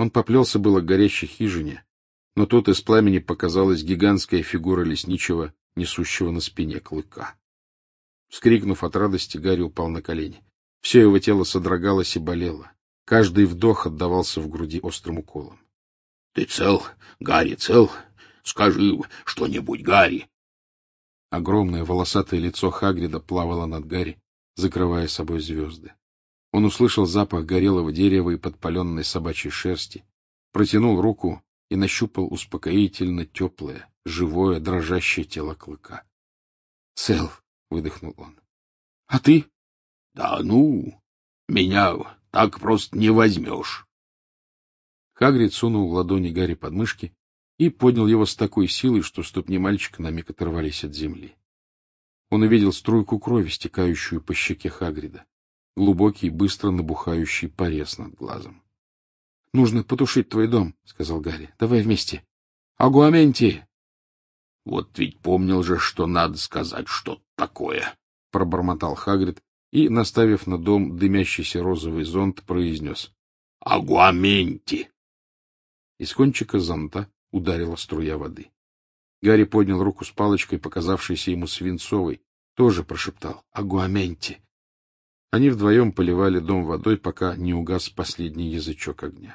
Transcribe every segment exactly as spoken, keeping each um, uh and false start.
Он поплелся было к горящей хижине, но тут из пламени показалась гигантская фигура лесничего, несущего на спине клыка. Вскрикнув от радости, Гарри упал на колени. Все его тело содрогалось и болело. Каждый вдох отдавался в груди острым уколом. — Ты цел, Гарри, цел? Скажи что-нибудь, Гарри. Огромное волосатое лицо Хагрида плавало над Гарри, закрывая собой звезды. Он услышал запах горелого дерева и подпаленной собачьей шерсти, протянул руку и нащупал успокоительно теплое, живое, дрожащее тело клыка. — Цел, — выдохнул он. — А ты? — Да ну, меня так просто не возьмешь. Хагрид сунул ладони Гарри под мышки и поднял его с такой силой, что ступни мальчика на миг оторвались от земли. Он увидел струйку крови, стекающую по щеке Хагрида, глубокий, быстро набухающий порез над глазом. — Нужно потушить твой дом, — сказал Гарри. — Давай вместе. — Агуаменти! — Вот ведь помнил же, что надо сказать что-то такое, — пробормотал Хагрид и, наставив на дом дымящийся розовый зонт, произнес. — Агуаменти! Из кончика зонта ударила струя воды. Гарри поднял руку с палочкой, показавшейся ему свинцовой, тоже прошептал «Агуаменти». Они вдвоем поливали дом водой, пока не угас последний язычок огня.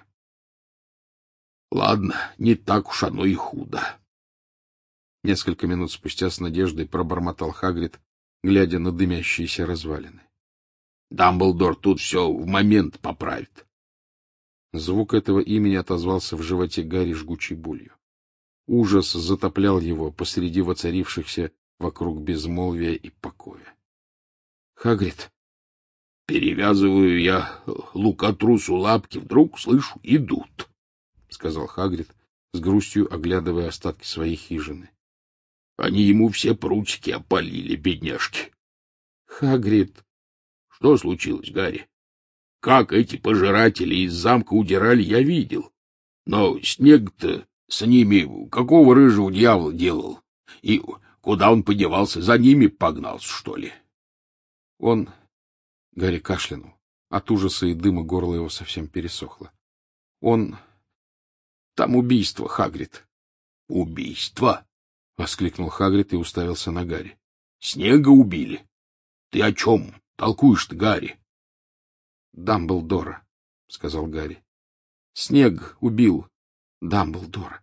— Ладно, не так уж оно и худо. Несколько минут спустя с надеждой пробормотал Хагрид, глядя на дымящиеся развалины. — Дамблдор тут все в момент поправит. Звук этого имени отозвался в животе Гарри жгучей болью. Ужас затоплял его посреди воцарившихся вокруг безмолвия и покоя. — Хагрид! Перевязываю я лукотрусу лапки, вдруг, слышу, идут, — сказал Хагрид, с грустью оглядывая остатки своей хижины. Они ему все прутики опалили, бедняжки. — Хагрид! — Что случилось, Гарри? Как эти пожиратели из замка удирали, я видел. Но снег-то с ними какого рыжего дьявола делал? И куда он подевался? За ними погнался, что ли? Он... Гарри кашлянул. От ужаса и дыма горло его совсем пересохло. Он... Там убийство, Хагрид. — Убийство? — воскликнул Хагрид и уставился на Гарри. — Снега убили? Ты о чем толкуешь-то, Гарри? — Дамблдора, — сказал Гарри. — Снег убил Дамблдора.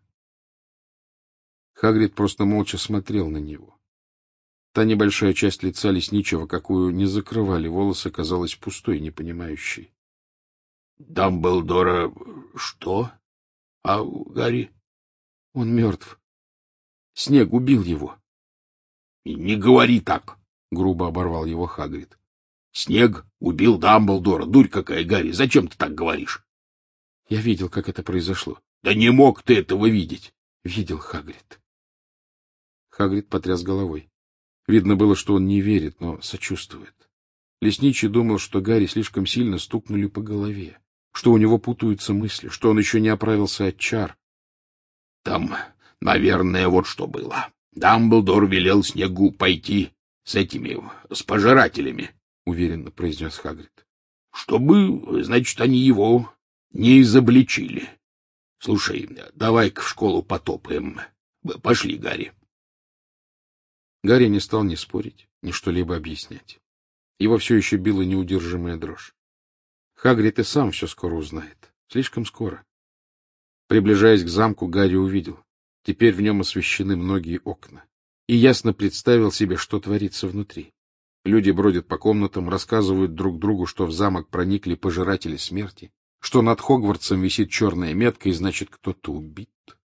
Хагрид просто молча смотрел на него. Та небольшая часть лица лесничего, какую не закрывали волосы, казалась пустой, непонимающей. — Дамблдора что? А Гарри? — Он мертв. Снег убил его. — Не говори так, — грубо оборвал его Хагрид. — Снег убил Дамблдора. Дурь какая, Гарри, зачем ты так говоришь? — Я видел, как это произошло. — Да не мог ты этого видеть. — Видел, Хагрид. Хагрид потряс головой. Видно было, что он не верит, но сочувствует. Лесничий думал, что Гарри слишком сильно стукнули по голове, что у него путаются мысли, что он еще не оправился от чар. — Там, наверное, вот что было. Дамблдор велел Снегу пойти с этими, с пожирателями, — уверенно произнес Хагрид. — Чтобы, значит, они его не изобличили. Слушай, давай-ка в школу потопаем. Пошли, Гарри. Гарри не стал ни спорить, ни что-либо объяснять. Его все еще била неудержимая дрожь. Хагрид и сам все скоро узнает. Слишком скоро. Приближаясь к замку, Гарри увидел. Теперь в нем освещены многие окна. И ясно представил себе, что творится внутри. Люди бродят по комнатам, рассказывают друг другу, что в замок проникли пожиратели смерти, что над Хогвартсом висит черная метка, и значит, кто-то убит.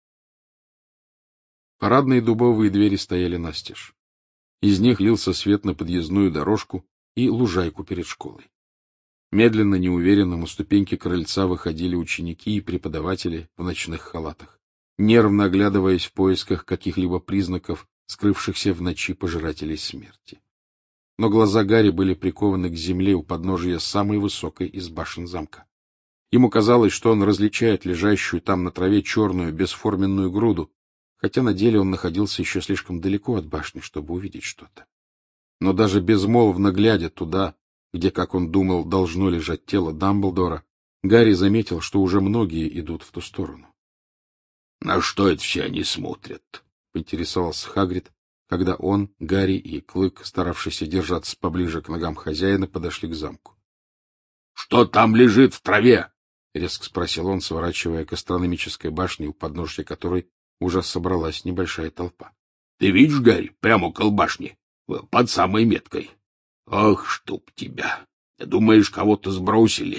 Парадные дубовые двери стояли настежь. Из них лился свет на подъездную дорожку и лужайку перед школой. Медленно, неуверенно на ступеньки крыльца выходили ученики и преподаватели в ночных халатах, нервно оглядываясь в поисках каких-либо признаков скрывшихся в ночи пожирателей смерти. Но глаза Гарри были прикованы к земле у подножия самой высокой из башен замка. Ему казалось, что он различает лежащую там на траве черную бесформенную груду, хотя на деле он находился еще слишком далеко от башни, чтобы увидеть что-то. Но даже безмолвно глядя туда, где, как он думал, должно лежать тело Дамблдора, Гарри заметил, что уже многие идут в ту сторону. — На что это все они смотрят? — поинтересовался Хагрид, когда он, Гарри и Клык, старавшиеся держаться поближе к ногам хозяина, подошли к замку. — Что там лежит в траве? — резко спросил он, сворачивая к астрономической башне, у подножья которой уже собралась небольшая толпа. — Ты видишь, Гарри, прямо около башни, под самой меткой? Ох, чтоб тебя! Думаешь, кого-то сбросили?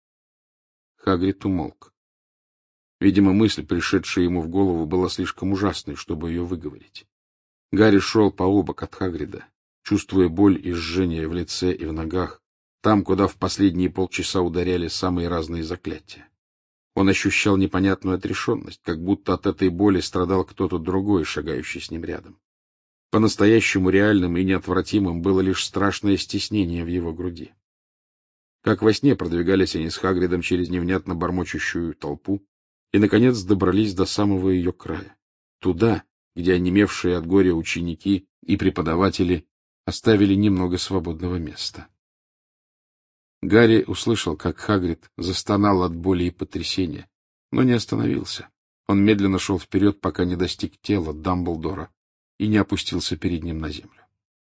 Хагрид умолк. Видимо, мысль, пришедшая ему в голову, была слишком ужасной, чтобы ее выговорить. Гарри шел пообок от Хагрида, чувствуя боль и жжение в лице и в ногах, там, куда в последние полчаса ударяли самые разные заклятия. Он ощущал непонятную отрешенность, как будто от этой боли страдал кто-то другой, шагающий с ним рядом. По-настоящему реальным и неотвратимым было лишь страшное стеснение в его груди. Как во сне продвигались они с Хагридом через невнятно бормочущую толпу и, наконец, добрались до самого ее края, туда, где онемевшие от горя ученики и преподаватели оставили немного свободного места. Гарри услышал, как Хагрид застонал от боли и потрясения, но не остановился. Он медленно шел вперед, пока не достиг тела Дамблдора и не опустился перед ним на землю.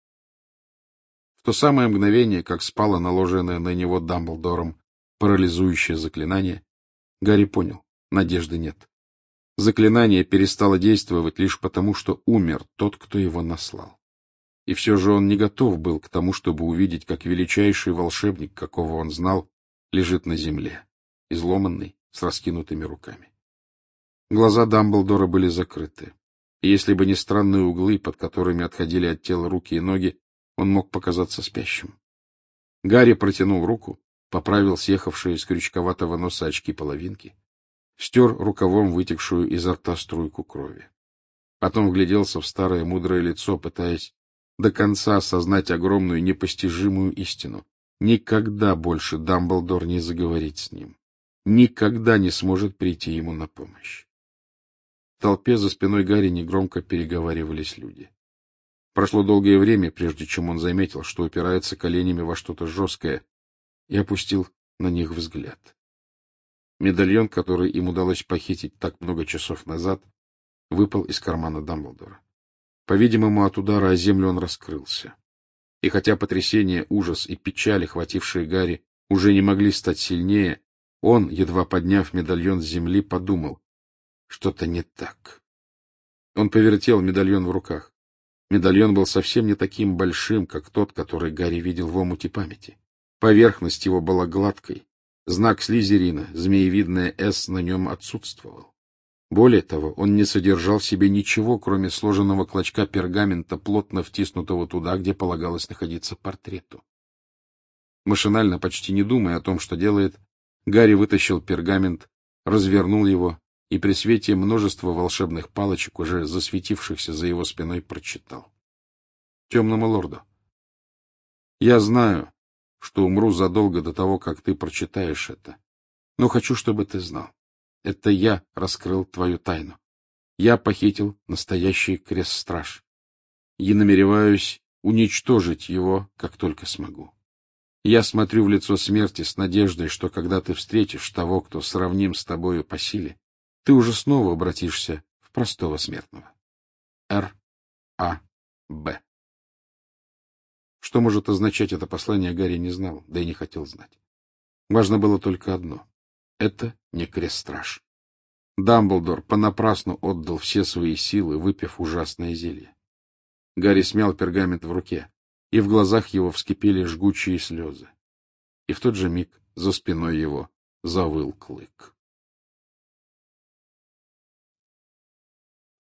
В то самое мгновение, как спало наложенное на него Дамблдором парализующее заклинание, Гарри понял — надежды нет. Заклинание перестало действовать лишь потому, что умер тот, кто его наслал. И все же он не готов был к тому, чтобы увидеть, как величайший волшебник, какого он знал, лежит на земле, изломанный, с раскинутыми руками. Глаза Дамблдора были закрыты, и если бы не странные углы, под которыми отходили от тела руки и ноги, он мог показаться спящим. Гарри протянул руку, поправил съехавшие из крючковатого носа очки-половинки, стер рукавом вытекшую изо рта струйку крови. Потом вгляделся в старое мудрое лицо, пытаясь до конца осознать огромную непостижимую истину. Никогда больше Дамблдор не заговорит с ним. Никогда не сможет прийти ему на помощь. В толпе за спиной Гарри негромко переговаривались люди. Прошло долгое время, прежде чем он заметил, что упирается коленями во что-то жесткое, и опустил на них взгляд. Медальон, который им удалось похитить так много часов назад, выпал из кармана Дамблдора. По-видимому, от удара о землю он раскрылся. И хотя потрясение, ужас и печаль, охватившие Гарри, уже не могли стать сильнее, он, едва подняв медальон с земли, подумал, что-то не так. Он повертел медальон в руках. Медальон был совсем не таким большим, как тот, который Гарри видел в омуте памяти. Поверхность его была гладкой. Знак Слизерина, змеевидное «С» на нем отсутствовал. Более того, он не содержал в себе ничего, кроме сложенного клочка пергамента, плотно втиснутого туда, где полагалось находиться портрету. Машинально, почти не думая о том, что делает, Гарри вытащил пергамент, развернул его и при свете множества волшебных палочек, уже засветившихся за его спиной, прочитал. Темному лорду. Я знаю, что умру задолго до того, как ты прочитаешь это, но хочу, чтобы ты знал. Это я раскрыл твою тайну. Я похитил настоящий крест-страж и намереваюсь уничтожить его, как только смогу. Я смотрю в лицо смерти с надеждой, что когда ты встретишь того, кто сравним с тобою по силе, ты уже снова обратишься в простого смертного. Р. А. Б. Что может означать это послание, Гарри не знал, да и не хотел знать. Важно было только одно. Это не крест-страж. Дамблдор понапрасну отдал все свои силы, выпив ужасное зелье. Гарри смял пергамент в руке, и в глазах его вскипели жгучие слезы. И в тот же миг за спиной его завыл Клык.